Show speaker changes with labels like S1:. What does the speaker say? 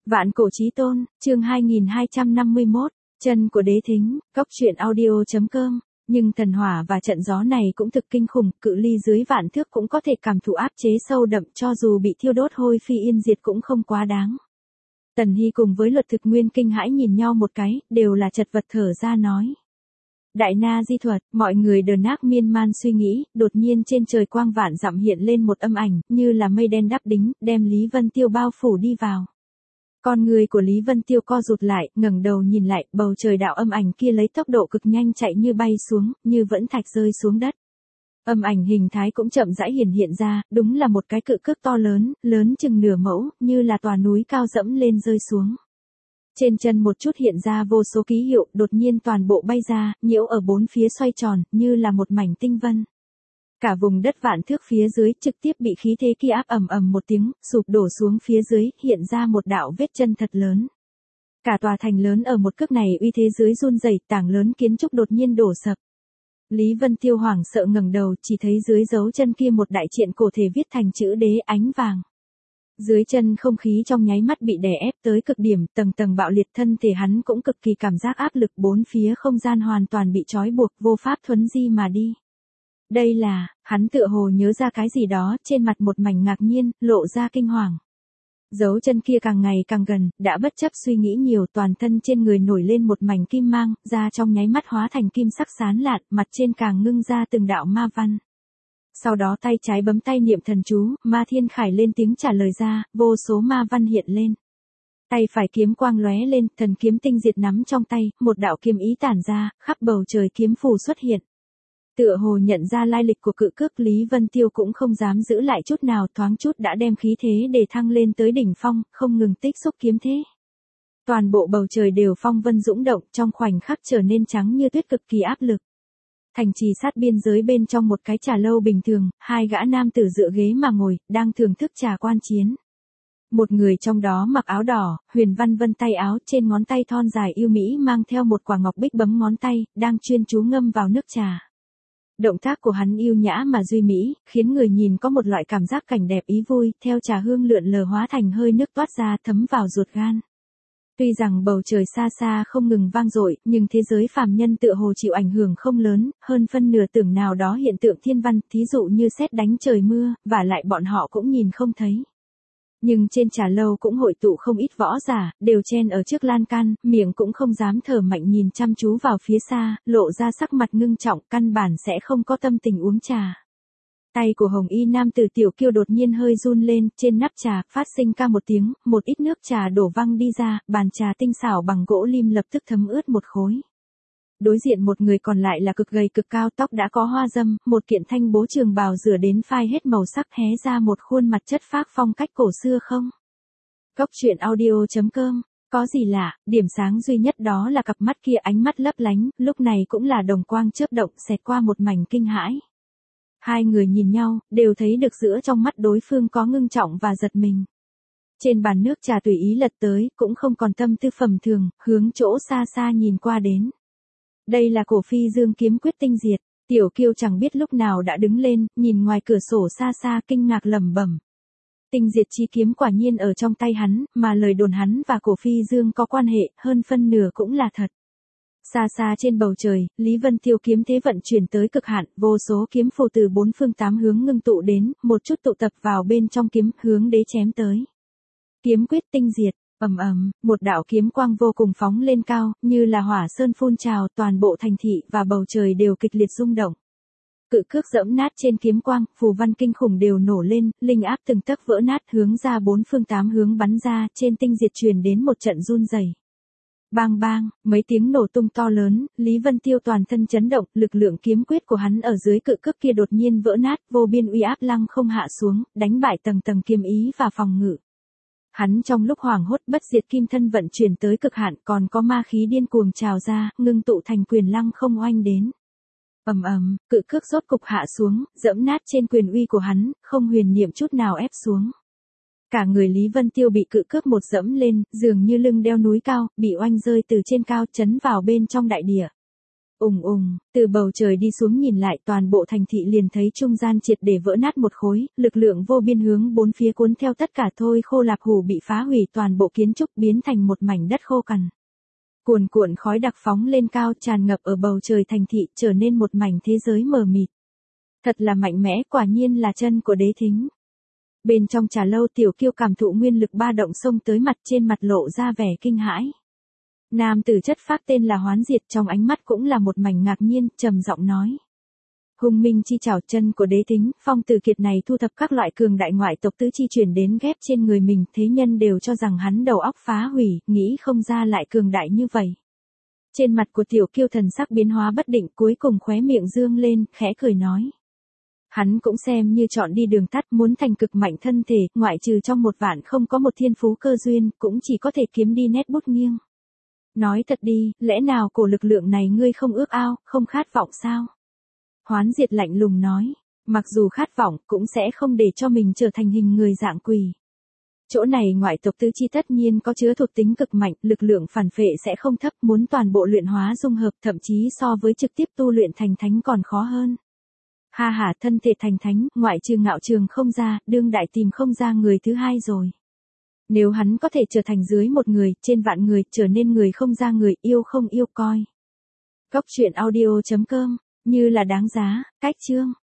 S1: Vạn cổ chí tôn, chương 2251, chân của đế thính, cốc truyện audio.com. Nhưng thần hỏa và trận gió này cũng thực kinh khủng, cự ly dưới vạn thước cũng có thể cảm thụ áp chế sâu đậm, cho dù bị thiêu đốt hôi phi yên diệt cũng không quá đáng. Tần Hy cùng với Luật Thực Nguyên kinh hãi nhìn nhau một cái, đều là chật vật thở ra nói. Đại na di thuật, mọi người đờ nác miên man suy nghĩ, đột nhiên trên trời quang vạn dặm hiện lên một âm ảnh, như là mây đen đắp đính, đem Lý Vân Tiêu bao phủ đi vào. Con người của Lý Vân Tiêu co rụt lại, ngẩng đầu nhìn lại, bầu trời đạo âm ảnh kia lấy tốc độ cực nhanh chạy như bay xuống, như vẫn thạch rơi xuống đất. Âm ảnh hình thái cũng chậm rãi hiện ra, đúng là một cái cự cước to lớn, lớn chừng nửa mẫu, như là tòa núi cao dẫm lên rơi xuống. Trên chân một chút hiện ra vô số ký hiệu, đột nhiên toàn bộ bay ra, nhiễu ở bốn phía xoay tròn, như là một mảnh tinh vân. Cả vùng đất vạn thước phía dưới trực tiếp bị khí thế kia áp ầm ầm một tiếng, sụp đổ xuống phía dưới, hiện ra một đạo vết chân thật lớn. Cả tòa thành lớn ở một cước này uy thế dưới run rẩy, tảng lớn kiến trúc đột nhiên đổ sập. Lý Vân Tiêu hoảng sợ ngẩng đầu, chỉ thấy dưới dấu chân kia một đại triện cổ thể viết thành chữ đế ánh vàng. Dưới chân không khí trong nháy mắt bị đè ép tới cực điểm, tầng tầng bạo liệt, thân thể hắn cũng cực kỳ cảm giác áp lực, bốn phía không gian hoàn toàn bị trói buộc, vô pháp thuấn di mà đi. Đây là, hắn tựa hồ nhớ ra cái gì đó, trên mặt một mảnh ngạc nhiên, lộ ra kinh hoàng. Dấu chân kia càng ngày càng gần, đã bất chấp suy nghĩ nhiều, toàn thân trên người nổi lên một mảnh kim mang, da trong nháy mắt hóa thành kim sắc sáng lạn, mặt trên càng ngưng ra từng đạo ma văn. Sau đó tay trái bấm tay niệm thần chú, Ma Thiên Khải lên tiếng trả lời ra, vô số ma văn hiện lên. Tay phải kiếm quang lóe lên, thần kiếm tinh diệt nắm trong tay, một đạo kiếm ý tản ra, khắp bầu trời kiếm phù xuất hiện. Tựa hồ nhận ra lai lịch của cự cước, Lý Vân Tiêu cũng không dám giữ lại chút nào, thoáng chút đã đem khí thế để thăng lên tới đỉnh phong, không ngừng tích xúc kiếm thế. Toàn bộ bầu trời đều phong vân dũng động, trong khoảnh khắc trở nên trắng như tuyết, cực kỳ áp lực. Thành trì sát biên giới bên trong một cái trà lâu bình thường, hai gã nam tử dựa ghế mà ngồi, đang thưởng thức trà quan chiến. Một người trong đó mặc áo đỏ, huyền văn vân tay áo, trên ngón tay thon dài yêu mỹ mang theo một quả ngọc bích bấm ngón tay, đang chuyên chú ngâm vào nước trà. Động tác của hắn yêu nhã mà duy mỹ, khiến người nhìn có một loại cảm giác cảnh đẹp ý vui, theo trà hương lượn lờ hóa thành hơi nước toát ra thấm vào ruột gan. Tuy rằng bầu trời xa xa không ngừng vang dội, nhưng thế giới phàm nhân tựa hồ chịu ảnh hưởng không lớn, hơn phân nửa tưởng nào đó hiện tượng thiên văn, thí dụ như sét đánh trời mưa, và lại bọn họ cũng nhìn không thấy. Nhưng trên trà lâu cũng hội tụ không ít võ giả, đều chen ở trước lan can, miệng cũng không dám thở mạnh nhìn chăm chú vào phía xa, lộ ra sắc mặt ngưng trọng, căn bản sẽ không có tâm tình uống trà. Tay của hồng y nam tử Tiểu Kiêu đột nhiên hơi run lên, trên nắp trà, phát sinh ca một tiếng, một ít nước trà đổ văng đi ra, bàn trà tinh xảo bằng gỗ lim lập tức thấm ướt một khối. Đối diện một người còn lại là cực gầy cực cao, tóc đã có hoa dâm, một kiện thanh bố trường bào rửa đến phai hết màu sắc, hé ra một khuôn mặt chất phác phong cách cổ xưa không. Cốc truyện audio.com, có gì lạ, điểm sáng duy nhất đó là cặp mắt kia, ánh mắt lấp lánh, lúc này cũng là đồng quang chớp động, xẹt qua một mảnh kinh hãi. Hai người nhìn nhau, đều thấy được giữa trong mắt đối phương có ngưng trọng và giật mình. Trên bàn nước trà tùy ý lật tới, cũng không còn tâm tư phẩm thường, hướng chỗ xa xa nhìn qua đến. Đây là cổ phi dương kiếm quyết tinh diệt, Tiểu Kiêu chẳng biết lúc nào đã đứng lên, nhìn ngoài cửa sổ xa xa kinh ngạc lẩm bẩm. Tinh diệt chi kiếm quả nhiên ở trong tay hắn, mà lời đồn hắn và cổ phi dương có quan hệ, hơn phân nửa cũng là thật. Xa xa trên bầu trời, Lý Vân Tiêu kiếm thế vận chuyển tới cực hạn, vô số kiếm phù từ bốn phương tám hướng ngưng tụ đến, một chút tụ tập vào bên trong kiếm, hướng đế chém tới. Kiếm quyết tinh diệt, ầm ầm, một đạo kiếm quang vô cùng phóng lên cao, như là hỏa sơn phun trào, toàn bộ thành thị và bầu trời đều kịch liệt rung động. Cự cước giẫm nát trên kiếm quang, phù văn kinh khủng đều nổ lên, linh áp từng tấc vỡ nát, hướng ra bốn phương tám hướng bắn ra, trên tinh diệt truyền đến một trận run rẩy. Bang bang, mấy tiếng nổ tung to lớn, Lý Vân Tiêu toàn thân chấn động, lực lượng kiếm quyết của hắn ở dưới cự cước kia đột nhiên vỡ nát, vô biên uy áp lăng không hạ xuống, đánh bại tầng tầng kiếm ý và phòng ngự. Hắn trong lúc hoảng hốt, bất diệt kim thân vận chuyển tới cực hạn, còn có ma khí điên cuồng trào ra, ngưng tụ thành quyền lăng không oanh đến. Ầm ầm, cự cước rốt cục hạ xuống, giẫm nát trên quyền uy của hắn, không huyền niệm chút nào ép xuống. Cả người Lý Vân Tiêu bị cự cước một dẫm lên, dường như lưng đeo núi cao, bị oanh rơi từ trên cao, chấn vào bên trong đại địa. Từ bầu trời đi xuống nhìn lại toàn bộ thành thị liền thấy trung gian triệt để vỡ nát một khối, lực lượng vô biên hướng bốn phía cuốn theo tất cả thôi khô lạp hủ bị phá hủy toàn bộ kiến trúc biến thành một mảnh đất khô cằn. Cuồn cuộn khói đặc phóng lên cao tràn ngập ở bầu trời thành thị trở nên một mảnh thế giới mờ mịt. Thật là mạnh mẽ, quả nhiên là chân của Đế Thính. Bên trong trà lâu Tiểu Kiêu cảm thụ nguyên lực ba động xông tới mặt, trên mặt lộ ra vẻ kinh hãi. Nam tử chất phác tên là Hoán Diệt, trong ánh mắt cũng là một mảnh ngạc nhiên, trầm giọng nói. Hùng minh chi chảo, chân của Đế Thính, Phong Tử Kiệt này thu thập các loại cường đại ngoại tộc tứ chi chuyển đến ghép trên người mình, thế nhân đều cho rằng hắn đầu óc phá hủy, nghĩ không ra lại cường đại như vậy. Trên mặt của Tiểu Kiêu thần sắc biến hóa bất định, cuối cùng khóe miệng dương lên, khẽ cười nói. Hắn cũng xem như chọn đi đường tắt, muốn thành cực mạnh thân thể, ngoại trừ trong một vạn không có một thiên phú cơ duyên, cũng chỉ có thể kiếm đi nét bút nghiêng. Nói thật đi, lẽ nào cổ lực lượng này ngươi không ước ao, không khát vọng sao? Hoán Diệt lạnh lùng nói, mặc dù khát vọng, cũng sẽ không để cho mình trở thành hình người dạng quỷ. Chỗ này ngoại tộc tứ chi tất nhiên có chứa thuộc tính cực mạnh, lực lượng phản phệ sẽ không thấp, muốn toàn bộ luyện hóa dung hợp, thậm chí so với trực tiếp tu luyện thành thánh còn khó hơn. Ha ha, thân thể thành thánh, ngoại trừ Ngạo Trường không ra, đương đại tìm không ra người thứ hai rồi. Nếu hắn có thể trở thành dưới một người, trên vạn người, trở nên người không ra người, yêu không yêu coi. Góc truyện audio.com, như là đáng giá, cách chương.